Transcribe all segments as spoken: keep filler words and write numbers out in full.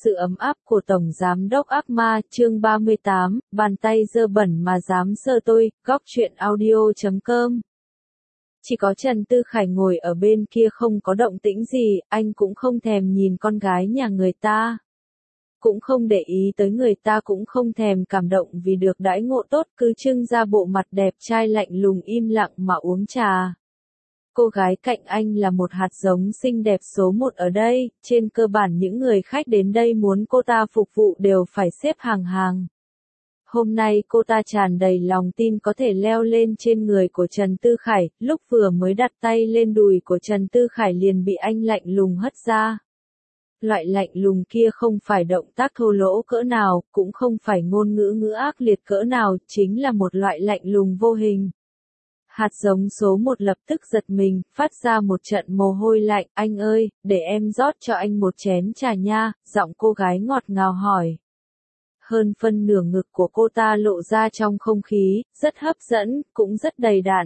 sự ấm áp của Tổng Giám đốc Ác Ma, chương ba mươi tám, bàn tay dơ bẩn mà dám sờ tôi, góc truyện audio chấm com. Chỉ có Trần Tư Khải ngồi ở bên kia không có động tĩnh gì, anh cũng không thèm nhìn con gái nhà người ta. Cũng không để ý tới người ta, cũng không thèm cảm động vì được đãi ngộ tốt, cứ trưng ra bộ mặt đẹp trai lạnh lùng im lặng mà uống trà. Cô gái cạnh anh là một hạt giống xinh đẹp số một ở đây, trên cơ bản những người khách đến đây muốn cô ta phục vụ đều phải xếp hàng hàng. Hôm nay cô ta tràn đầy lòng tin có thể leo lên trên người của Trần Tư Khải, lúc vừa mới đặt tay lên đùi của Trần Tư Khải liền bị anh lạnh lùng hất ra. Loại lạnh lùng kia không phải động tác thô lỗ cỡ nào, cũng không phải ngôn ngữ ngữ ác liệt cỡ nào, chính là một loại lạnh lùng vô hình. Hạt giống số một lập tức giật mình, phát ra một trận mồ hôi lạnh, anh ơi, để em rót cho anh một chén trà nha, giọng cô gái ngọt ngào hỏi. Hơn phân nửa ngực của cô ta lộ ra trong không khí, rất hấp dẫn, cũng rất đầy đặn.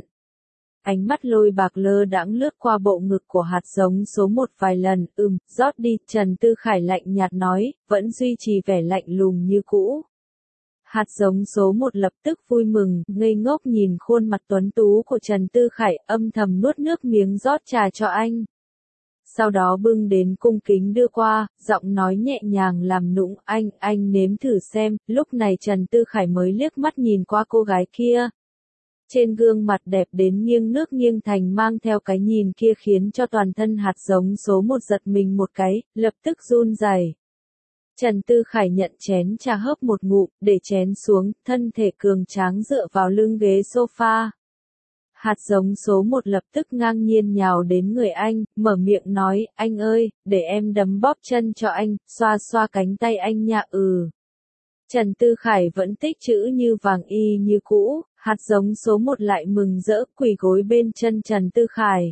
Ánh mắt lôi bạc lơ đãng lướt qua bộ ngực của hạt giống số một vài lần, ừm, rót đi, Trần Tư Khải lạnh nhạt nói, vẫn duy trì vẻ lạnh lùng như cũ. Hạt giống số một lập tức vui mừng, ngây ngốc nhìn khuôn mặt tuấn tú của Trần Tư Khải, âm thầm nuốt nước miếng rót trà cho anh. Sau đó bưng đến cung kính đưa qua, giọng nói nhẹ nhàng làm nũng, anh, anh nếm thử xem, lúc này Trần Tư Khải mới liếc mắt nhìn qua cô gái kia. Trên gương mặt đẹp đến nghiêng nước nghiêng thành mang theo cái nhìn kia khiến cho toàn thân hạt giống số một giật mình một cái, lập tức run rẩy. Trần Tư Khải nhận chén trà hớp một ngụm, để chén xuống, thân thể cường tráng dựa vào lưng ghế sofa. Hạt giống số một lập tức ngang nhiên nhào đến người anh, mở miệng nói, anh ơi, để em đấm bóp chân cho anh, xoa xoa cánh tay anh nha, ừ. Trần Tư Khải vẫn tích chữ như vàng y như cũ, hạt giống số một lại mừng rỡ quỳ gối bên chân Trần Tư Khải.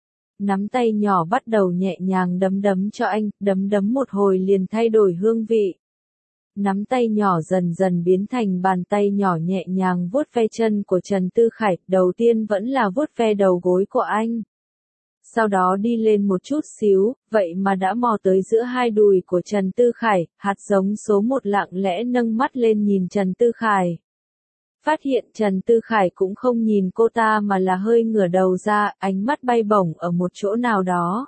Nắm tay nhỏ bắt đầu nhẹ nhàng đấm đấm cho anh, đấm đấm một hồi liền thay đổi hương vị. Nắm tay nhỏ dần dần biến thành bàn tay nhỏ nhẹ nhàng vuốt ve chân của Trần Tư Khải, đầu tiên vẫn là vuốt ve đầu gối của anh. Sau đó đi lên một chút xíu, vậy mà đã mò tới giữa hai đùi của Trần Tư Khải, hạt giống số một lặng lẽ nâng mắt lên nhìn Trần Tư Khải. Phát hiện Trần Tư Khải cũng không nhìn cô ta mà là hơi ngửa đầu ra, ánh mắt bay bổng ở một chỗ nào đó.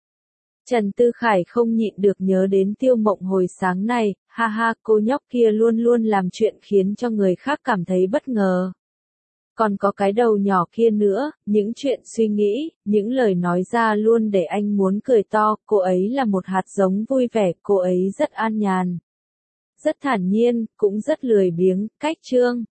Trần Tư Khải không nhịn được nhớ đến Tiêu Mộng hồi sáng này, ha ha, cô nhóc kia luôn luôn làm chuyện khiến cho người khác cảm thấy bất ngờ. Còn có cái đầu nhỏ kia nữa, những chuyện suy nghĩ, những lời nói ra luôn để anh muốn cười to, cô ấy là một hạt giống vui vẻ, cô ấy rất an nhàn. Rất thản nhiên, cũng rất lười biếng, cách chương.